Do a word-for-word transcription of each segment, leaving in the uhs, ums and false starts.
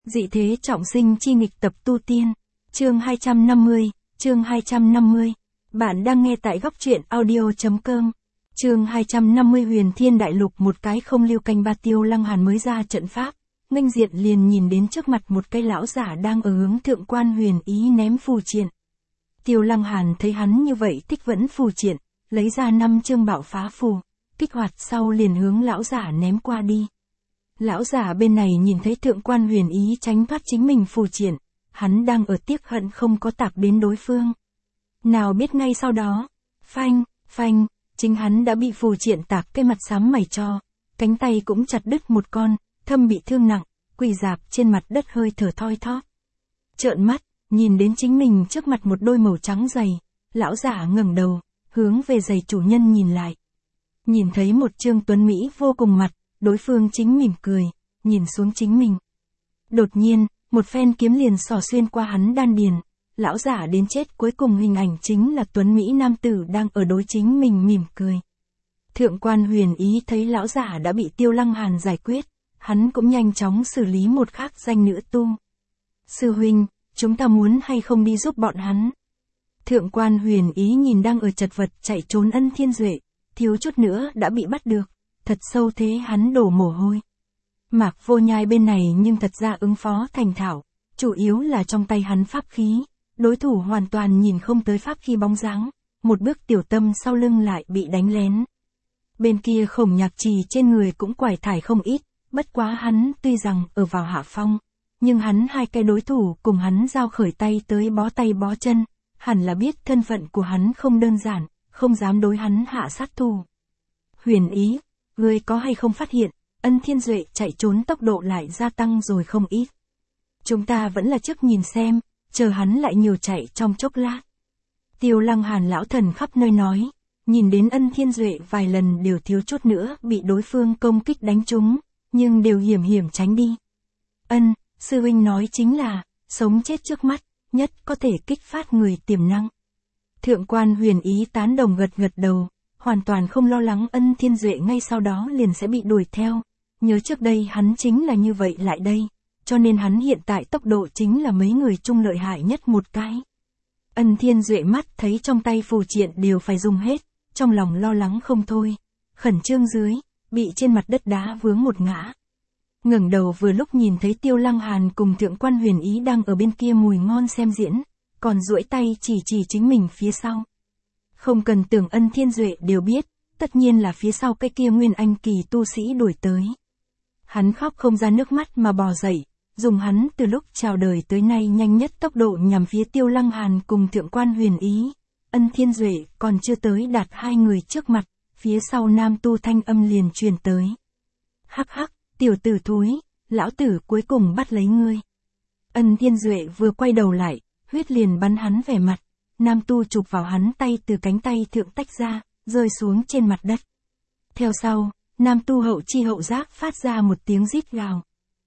Dị thế trọng sinh chi nghịch tập tu tiên. Chương hai trăm năm mươi, chương hai trăm năm mươi. Bạn đang nghe tại góc truyện audio.com. Chương hai trăm năm mươi Huyền Thiên Đại Lục. Một cái không lưu canh ba Tiêu Lăng Hàn mới ra trận pháp, nghênh diện liền nhìn đến trước mặt một cái lão giả đang ở hướng Thượng Quan Huyền Ý ném phù triện. Tiêu Lăng Hàn thấy hắn như vậy tích vẫn phù triện, lấy ra năm chương bạo phá phù, kích hoạt sau liền hướng lão giả ném qua đi. Lão giả bên này nhìn thấy Thượng Quan Huyền Ý tránh thoát chính mình phù triện, hắn đang ở tiếc hận không có tạp đến đối phương. Nào biết ngay sau đó, phanh, phanh, chính hắn đã bị phù triện tạp cái mặt xám mày cho, cánh tay cũng chặt đứt một con, thâm bị thương nặng, quỳ rạp trên mặt đất hơi thở thoi thóp. Trợn mắt, nhìn đến chính mình trước mặt một đôi màu trắng giày, lão giả ngẩng đầu, hướng về giày chủ nhân nhìn lại. Nhìn thấy một trương tuấn mỹ vô cùng mặt, đối phương chính mỉm cười, nhìn xuống chính mình. Đột nhiên, một phen kiếm liền xỏ xuyên qua hắn đan điền, lão giả đến chết cuối cùng hình ảnh chính là tuấn mỹ nam tử đang ở đối chính mình mỉm cười. Thượng Quan Huyền Ý thấy lão giả đã bị Tiêu Lăng Hàn giải quyết, hắn cũng nhanh chóng xử lý một khác danh nữ tu. Sư huynh, chúng ta muốn hay không đi giúp bọn hắn? Thượng Quan Huyền Ý nhìn đang ở chật vật chạy trốn Ân Thiên Duệ, thiếu chút nữa đã bị bắt được, thật sâu thế hắn đổ mồ hôi. Mạc Vô Nhai bên này nhưng thật ra ứng phó thành thạo, chủ yếu là trong tay hắn pháp khí, đối thủ hoàn toàn nhìn không tới pháp khí bóng dáng, một bước tiểu tâm sau lưng lại bị đánh lén. Bên kia Khổng Nhạc Trì trên người cũng quải thải không ít, bất quá hắn tuy rằng ở vào hạ phong, nhưng hắn hai cái đối thủ cùng hắn giao khởi tay tới bó tay bó chân, hẳn là biết thân phận của hắn không đơn giản, không dám đối hắn hạ sát thủ. Huyền Ý, ngươi có hay không phát hiện, Ân Thiên Duệ chạy trốn tốc độ lại gia tăng rồi không ít. Chúng ta vẫn là trước nhìn xem, chờ hắn lại nhiều chạy trong chốc lát. Tiêu Lăng Hàn lão thần khắp nơi nói, nhìn đến Ân Thiên Duệ vài lần đều thiếu chút nữa bị đối phương công kích đánh trúng, nhưng đều hiểm hiểm tránh đi. Ân, sư huynh nói chính là, sống chết trước mắt, nhất có thể kích phát người tiềm năng. Thượng Quan Huyền Ý tán đồng gật gật đầu, hoàn toàn không lo lắng Ân Thiên Duệ ngay sau đó liền sẽ bị đuổi theo. Nhớ trước đây hắn chính là như vậy lại đây, cho nên hắn hiện tại tốc độ chính là mấy người chung lợi hại nhất một cái. Ân Thiên Duệ mắt thấy trong tay phù triện đều phải dùng hết, trong lòng lo lắng không thôi, khẩn trương dưới, bị trên mặt đất đá vướng một ngã. Ngẩng đầu vừa lúc nhìn thấy Tiêu Lăng Hàn cùng Thượng Quan Huyền Ý đang ở bên kia mùi ngon xem diễn, còn duỗi tay chỉ chỉ chính mình phía sau. Không cần tưởng Ân Thiên Duệ đều biết, tất nhiên là phía sau cái kia Nguyên Anh kỳ tu sĩ đuổi tới. Hắn khóc không ra nước mắt mà bò dậy, dùng hắn từ lúc chào đời tới nay nhanh nhất tốc độ nhằm phía Tiêu Lăng Hàn cùng Thượng Quan Huyền Ý. Ân Thiên Duệ còn chưa tới đạt hai người trước mặt, phía sau nam tu thanh âm liền truyền tới. Hắc hắc, tiểu tử thúi, lão tử cuối cùng bắt lấy ngươi. Ân Thiên Duệ vừa quay đầu lại, huyết liền bắn hắn vẻ mặt, nam tu chụp vào hắn tay từ cánh tay thượng tách ra, rơi xuống trên mặt đất. Theo sau, nam tu hậu chi hậu giác phát ra một tiếng rít gào.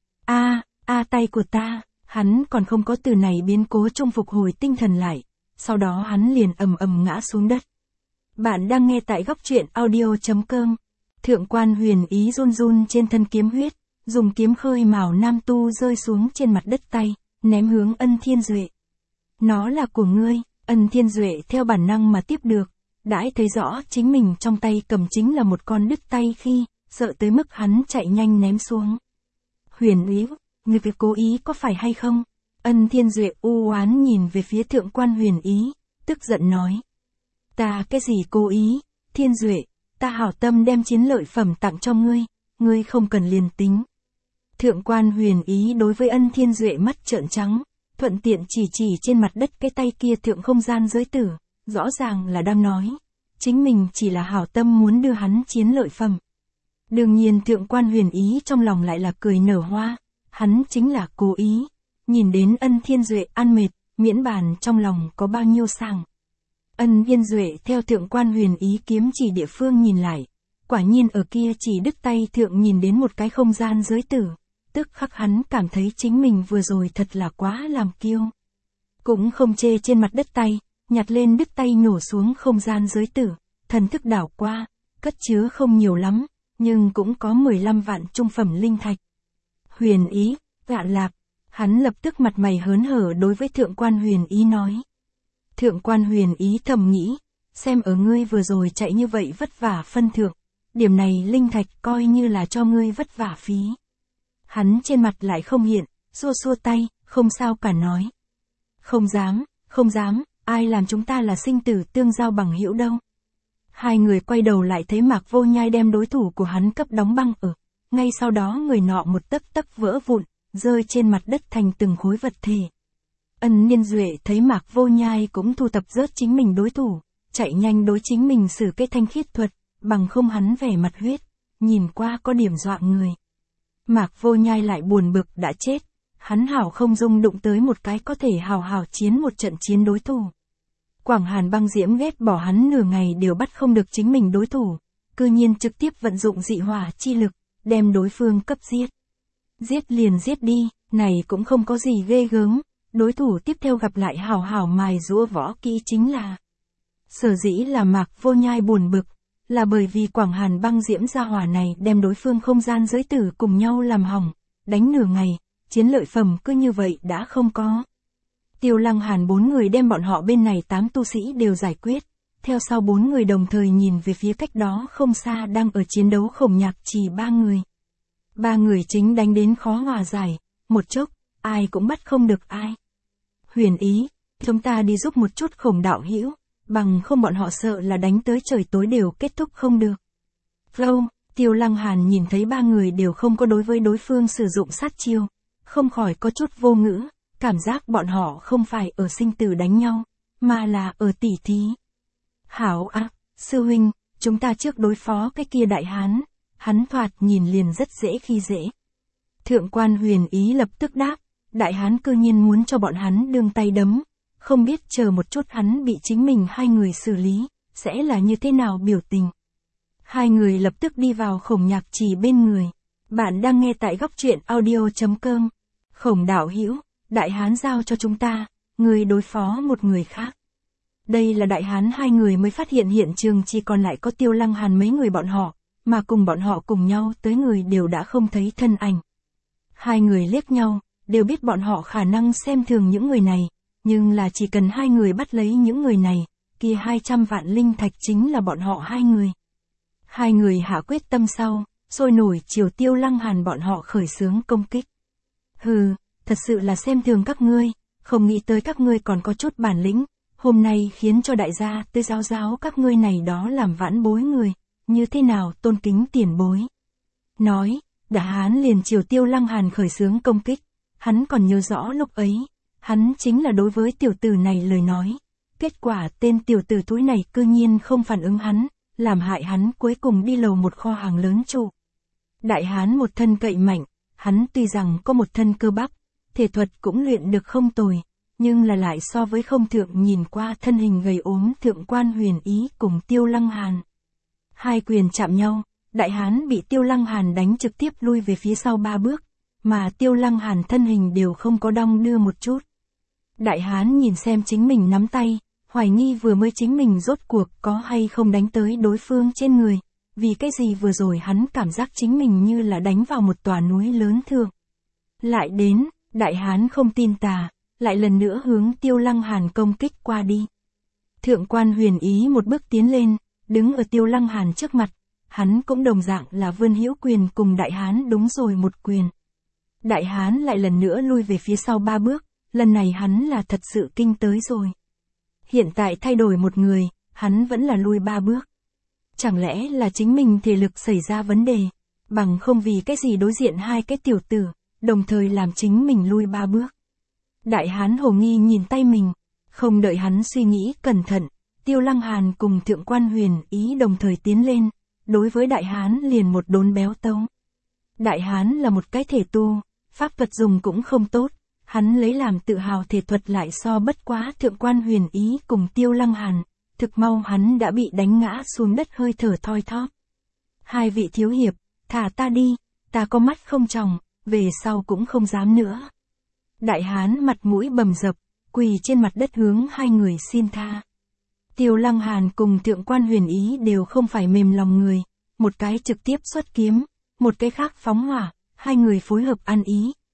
A, a tay của ta, hắn còn không có từ này biến cố trong phục hồi tinh thần lại, sau đó hắn liền ầm ầm ngã xuống đất. Bạn đang nghe tại góc truyện audio.com. Thượng Quan Huyền Ý run run trên thân kiếm huyết, dùng kiếm khơi mào nam tu rơi xuống trên mặt đất tay, ném hướng Ân Thiên Duệ. Nó là của ngươi. Ân Thiên Duệ theo bản năng mà tiếp được, đãi thấy rõ chính mình trong tay cầm chính là một con đứt tay khi, sợ tới mức hắn chạy nhanh ném xuống. Huyền Ý, ngươi việc cố ý có phải hay không? Ân Thiên Duệ u oán nhìn về phía Thượng Quan Huyền Ý, tức giận nói. Ta cái gì cố ý, Thiên Duệ, ta hảo tâm đem chiến lợi phẩm tặng cho ngươi, ngươi không cần liền tính. Thượng Quan Huyền Ý đối với Ân Thiên Duệ mắt trợn trắng, thuận tiện chỉ chỉ trên mặt đất cái tay kia thượng không gian giới tử, rõ ràng là đang nói, chính mình chỉ là hảo tâm muốn đưa hắn chiến lợi phẩm. Đương nhiên Thượng Quan Huyền Ý trong lòng lại là cười nở hoa, hắn chính là cố ý, nhìn đến Ân Thiên Duệ ăn mệt, miễn bàn trong lòng có bao nhiêu sảng. Ân Thiên Duệ theo Thượng Quan Huyền Ý kiếm chỉ địa phương nhìn lại, quả nhiên ở kia chỉ đứt tay thượng nhìn đến một cái không gian giới tử. Tức khắc hắn cảm thấy chính mình vừa rồi thật là quá làm kiêu. Cũng không chê trên mặt đất tay, nhặt lên đứt tay nhổ xuống không gian giới tử, thần thức đảo qua, cất chứa không nhiều lắm, nhưng cũng có mười lăm vạn trung phẩm linh thạch. Huyền Ý, Gạ Lạp, Hắn lập tức mặt mày hớn hở đối với thượng quan huyền ý nói. Thượng quan huyền ý thầm nghĩ, xem ở ngươi vừa rồi chạy như vậy vất vả phân thượng, điểm này linh thạch coi như là cho ngươi vất vả phí. Hắn trên mặt lại không hiện, xua xua tay, không sao cả nói. Không dám, không dám, ai làm chúng ta là sinh tử tương giao bằng hữu đâu. Hai người quay đầu lại thấy Mạc Vô Nhai đem đối thủ của hắn cấp đóng băng ở. Ngay sau đó người nọ một tấc tấc vỡ vụn, rơi trên mặt đất thành từng khối vật thể. Ân Niên Duệ thấy Mạc Vô Nhai cũng thu thập rớt chính mình đối thủ, chạy nhanh đối chính mình sử cái thanh khiết thuật, bằng không hắn vẻ mặt huyết, nhìn qua có điểm dọa người. Mạc Vô Nhai lại buồn bực đã chết, hắn hảo không dung đụng tới một cái có thể hào hào chiến một trận chiến đối thủ. Quảng Hàn Băng Diễm ghét bỏ hắn nửa ngày đều bắt không được chính mình đối thủ, cư nhiên trực tiếp vận dụng dị hỏa chi lực, đem đối phương cấp giết. Giết liền giết đi, này cũng không có gì ghê gớm, đối thủ tiếp theo gặp lại hào hào mài giũa võ kỹ chính là. Sở dĩ là Mạc Vô Nhai buồn bực, là bởi vì Quảng Hàn Băng Diễm gia hỏa này đem đối phương không gian giới tử cùng nhau làm hỏng, đánh nửa ngày, chiến lợi phẩm cứ như vậy đã không có. Tiêu Lăng Hàn bốn người đem bọn họ bên này tám tu sĩ đều giải quyết, theo sau bốn người đồng thời nhìn về phía cách đó không xa đang ở chiến đấu Khổng Nhạc Trì ba người. Ba người chính đánh đến khó hòa giải, một chốc, ai cũng bắt không được ai. Huyền ý, chúng ta đi giúp một chút Khổng đạo hữu, bằng không bọn họ sợ là đánh tới trời tối đều kết thúc không được. Vô, Tiêu Lăng Hàn nhìn thấy ba người đều không có đối với đối phương sử dụng sát chiêu, không khỏi có chút vô ngữ, cảm giác bọn họ không phải ở sinh tử đánh nhau, mà là ở tỉ thí. Hảo à, sư huynh, chúng ta trước đối phó cái kia đại hán, hắn thoạt nhìn liền rất dễ khi dễ. Thượng quan huyền ý lập tức đáp, đại hán cư nhiên muốn cho bọn hắn đương tay đấm, không biết chờ một chút hắn bị chính mình hai người xử lý, sẽ là như thế nào biểu tình. Hai người lập tức đi vào Khổng Nhạc Trì bên người. Bạn đang nghe tại góc truyện audio chấm com. Khổng đạo hữu, đại hán giao cho chúng ta, người đối phó một người khác. Đây là đại hán hai người mới phát hiện hiện trường chỉ còn lại có Tiêu Lăng Hàn mấy người bọn họ, mà cùng bọn họ cùng nhau tới người đều đã không thấy thân ảnh. Hai người liếc nhau, đều biết bọn họ khả năng xem thường những người này, nhưng là chỉ cần hai người bắt lấy những người này, kia hai trăm vạn linh thạch chính là bọn họ hai người. Hai người hạ quyết tâm sau, sôi nổi chiều Tiêu Lăng Hàn bọn họ khởi xướng công kích. Hừ, thật sự là xem thường các ngươi, không nghĩ tới các ngươi còn có chút bản lĩnh, hôm nay khiến cho đại gia tới giáo giáo các ngươi này đó làm vãn bối người, như thế nào tôn kính tiền bối. Nói, đại hán liền chiều Tiêu Lăng Hàn khởi xướng công kích, hắn còn nhớ rõ lúc ấy, hắn chính là đối với tiểu tử này lời nói, kết quả tên tiểu tử túi này cư nhiên không phản ứng hắn, làm hại hắn cuối cùng đi lầu một kho hàng lớn trụ. Đại hán một thân cậy mạnh, hắn tuy rằng có một thân cơ bắp, thể thuật cũng luyện được không tồi, nhưng là lại so với không thượng nhìn qua thân hình gầy ốm thượng quan huyền ý cùng Tiêu Lăng Hàn. Hai quyền chạm nhau, đại hán bị Tiêu Lăng Hàn đánh trực tiếp lui về phía sau ba bước, mà Tiêu Lăng Hàn thân hình đều không có đong đưa một chút. Đại hán nhìn xem chính mình nắm tay, hoài nghi vừa mới chính mình rốt cuộc có hay không đánh tới đối phương trên người, vì cái gì vừa rồi hắn cảm giác chính mình như là đánh vào một tòa núi lớn thượng. Lại đến, đại hán không tin tà, lại lần nữa hướng Tiêu Lăng Hàn công kích qua đi. Thượng quan huyền ý một bước tiến lên, đứng ở Tiêu Lăng Hàn trước mặt, hắn cũng đồng dạng là vươn hữu quyền cùng đại hán đúng rồi một quyền. Đại hán lại lần nữa lui về phía sau ba bước, lần này hắn là thật sự kinh tới rồi. Hiện tại thay đổi một người, hắn vẫn là lui ba bước. Chẳng lẽ là chính mình thể lực xảy ra vấn đề, bằng không vì cái gì đối diện hai cái tiểu tử, đồng thời làm chính mình lui ba bước. Đại hán hồ nghi nhìn tay mình, không đợi hắn suy nghĩ cẩn thận, Tiêu Lăng Hàn cùng thượng quan huyền ý đồng thời tiến lên, đối với đại hán liền một đốn béo tấu. Đại hán là một cái thể tu, pháp thuật dùng cũng không tốt, hắn lấy làm tự hào thể thuật lại so bất quá thượng quan huyền ý cùng Tiêu Lăng Hàn, thực mau hắn đã bị đánh ngã xuống đất hơi thở thoi thóp. Hai vị thiếu hiệp, thả ta đi, ta có mắt không tròng, về sau cũng không dám nữa. Đại hán mặt mũi bầm dập, quỳ trên mặt đất hướng hai người xin tha. Tiêu Lăng Hàn cùng thượng quan huyền ý đều không phải mềm lòng người, một cái trực tiếp xuất kiếm, một cái khác phóng hỏa, hai người phối hợp ăn ý,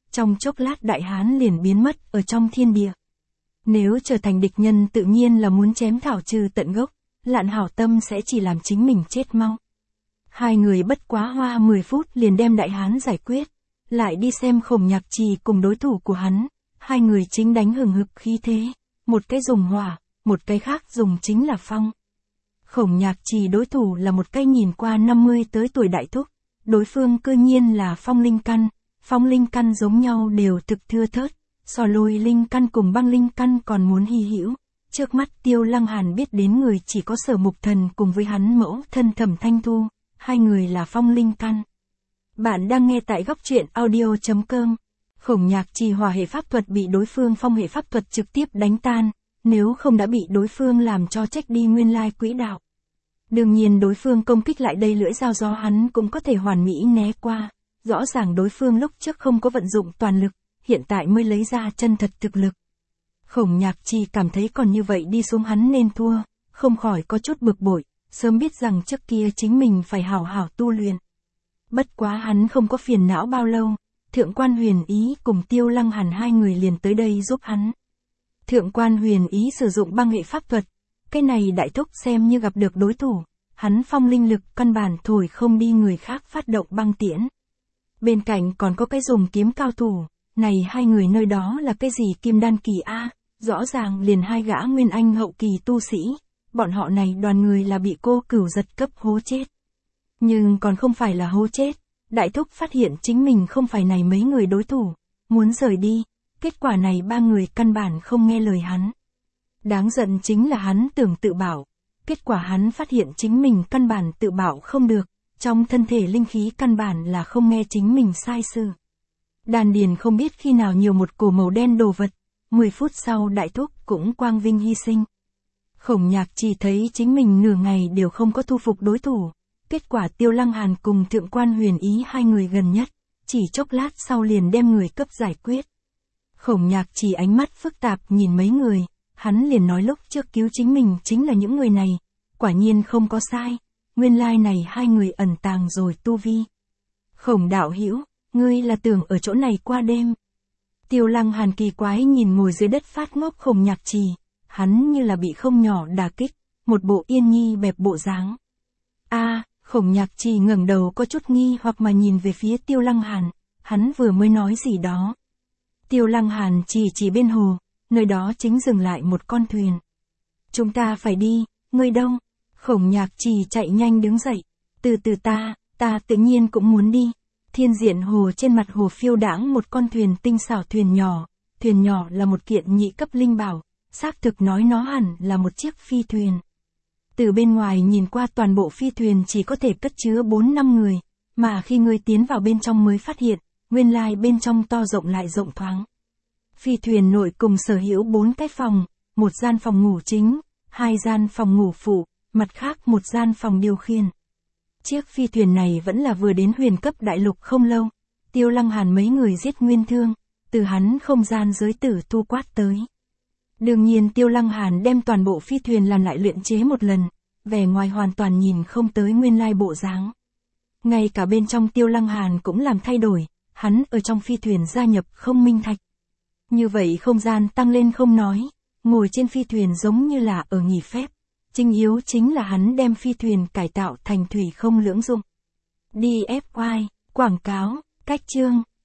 trong chốc lát đại hán liền biến mất ở trong thiên địa. Nếu trở thành địch nhân tự nhiên là muốn chém thảo trừ tận gốc, Lạn hảo tâm sẽ chỉ làm chính mình chết mau. Hai người bất quá hoa mười phút liền đem đại hán giải quyết, lại đi xem Khổng Nhạc Trì cùng đối thủ của hắn, hai người chính đánh hừng hực khí thế, một cái dùng hỏa, một cái khác dùng chính là phong. Khổng Nhạc Trì đối thủ là một cái nhìn qua năm mươi tới tuổi đại thúc, đối phương cơ nhiên là phong linh căn, phong linh căn giống nhau đều thực thưa thớt, so lôi linh căn cùng băng linh căn còn muốn hy hữu. Trước mắt Tiêu Lăng Hàn biết đến người chỉ có Sở Mục Thần cùng với hắn mẫu thân Thẩm Thanh Thu, hai người là phong linh căn. Bạn đang nghe tại góc truyện audio chấm com. Khổng Nhạc Trì hỏa hệ pháp thuật bị đối phương phong hệ pháp thuật trực tiếp đánh tan, nếu không đã bị đối phương làm cho trách đi nguyên lai quỹ đạo. Đương nhiên đối phương công kích lại đây lưỡi dao gió hắn cũng có thể hoàn mỹ né qua, rõ ràng đối phương lúc trước không có vận dụng toàn lực, hiện tại mới lấy ra chân thật thực lực. Khổng Nhạc Trì cảm thấy còn như vậy đi xuống hắn nên thua, không khỏi có chút bực bội, sớm biết rằng trước kia chính mình phải hảo hảo tu luyện. Bất quá hắn không có phiền não bao lâu, Thượng Quan Huyền Ý cùng Tiêu Lăng Hàn hai người liền tới đây giúp hắn. Thượng Quan Huyền Ý sử dụng băng hệ pháp thuật, cái này đại thúc xem như gặp được đối thủ, hắn phong linh lực căn bản thổi không đi người khác phát động băng tiễn. Bên cạnh còn có cái dùng kiếm cao thủ, này hai người nơi đó là cái gì kim đan kỳ A, rõ ràng liền hai gã nguyên anh hậu kỳ tu sĩ, bọn họ này đoàn người là bị cô cửu giật cấp hố chết. Nhưng còn không phải là hố chết, đại thúc phát hiện chính mình không phải này mấy người đối thủ, muốn rời đi, kết quả này ba người căn bản không nghe lời hắn. Đáng giận chính là hắn tưởng tự bảo, kết quả hắn phát hiện chính mình căn bản tự bảo không được, trong thân thể linh khí căn bản là không nghe chính mình sai sự. Đan điền không biết khi nào nhiều một cổ màu đen đồ vật, mười phút sau đại thúc cũng quang vinh hy sinh. Khổng Nhạc Trì thấy chính mình nửa ngày đều không có thu phục đối thủ, kết quả Tiêu Lăng Hàn cùng Thượng Quan Huyền Ý hai người gần nhất, chỉ chốc lát sau liền đem người cấp giải quyết. Khổng Nhạc Trì ánh mắt phức tạp nhìn mấy người, hắn liền nói lúc trước cứu chính mình chính là những người này, quả nhiên không có sai, nguyên lai này hai người ẩn tàng rồi tu vi. Khổng đạo hữu, ngươi là tưởng ở chỗ này qua đêm. Tiêu Lăng Hàn kỳ quái nhìn ngồi dưới đất phát ngốc Khổng Nhạc Trì, hắn như là bị không nhỏ đả kích, một bộ yên nhi bẹp bộ dáng. A, Khổng Nhạc Trì ngẩng đầu có chút nghi hoặc mà nhìn về phía Tiêu Lăng Hàn, hắn vừa mới nói gì đó. Tiêu Lăng Hàn chỉ chỉ bên hồ, nơi đó chính dừng lại một con thuyền. Chúng ta phải đi, ngươi đâu? Khổng Nhạc Trì chạy nhanh đứng dậy, từ từ ta, ta tự nhiên cũng muốn đi. Thiên diện hồ trên mặt hồ phiêu đãng một con thuyền tinh xảo thuyền nhỏ, thuyền nhỏ là một kiện nhị cấp linh bảo, xác thực nói nó hẳn là một chiếc phi thuyền. Từ bên ngoài nhìn qua toàn bộ phi thuyền chỉ có thể cất chứa bốn năm người, mà khi người tiến vào bên trong mới phát hiện, nguyên lai bên trong to rộng lại rộng thoáng. Phi thuyền nội cùng sở hữu bốn cái phòng, một gian phòng ngủ chính, hai gian phòng ngủ phụ, mặt khác một gian phòng điều khiển. Chiếc phi thuyền này vẫn là vừa đến huyền cấp đại lục không lâu, Tiêu Lăng Hàn mấy người giết nguyên thương, từ hắn không gian giới tử tu quát tới. Đương nhiên Tiêu Lăng Hàn đem toàn bộ phi thuyền làm lại luyện chế một lần, vẻ ngoài hoàn toàn nhìn không tới nguyên lai bộ dáng. Ngay cả bên trong Tiêu Lăng Hàn cũng làm thay đổi, hắn ở trong phi thuyền gia nhập không minh thạch. Như vậy không gian tăng lên không nói, ngồi trên phi thuyền giống như là ở nghỉ phép. Chính yếu chính là hắn đem phi thuyền cải tạo thành thủy không lưỡng dụng. đê ép i, quảng cáo, cách chương.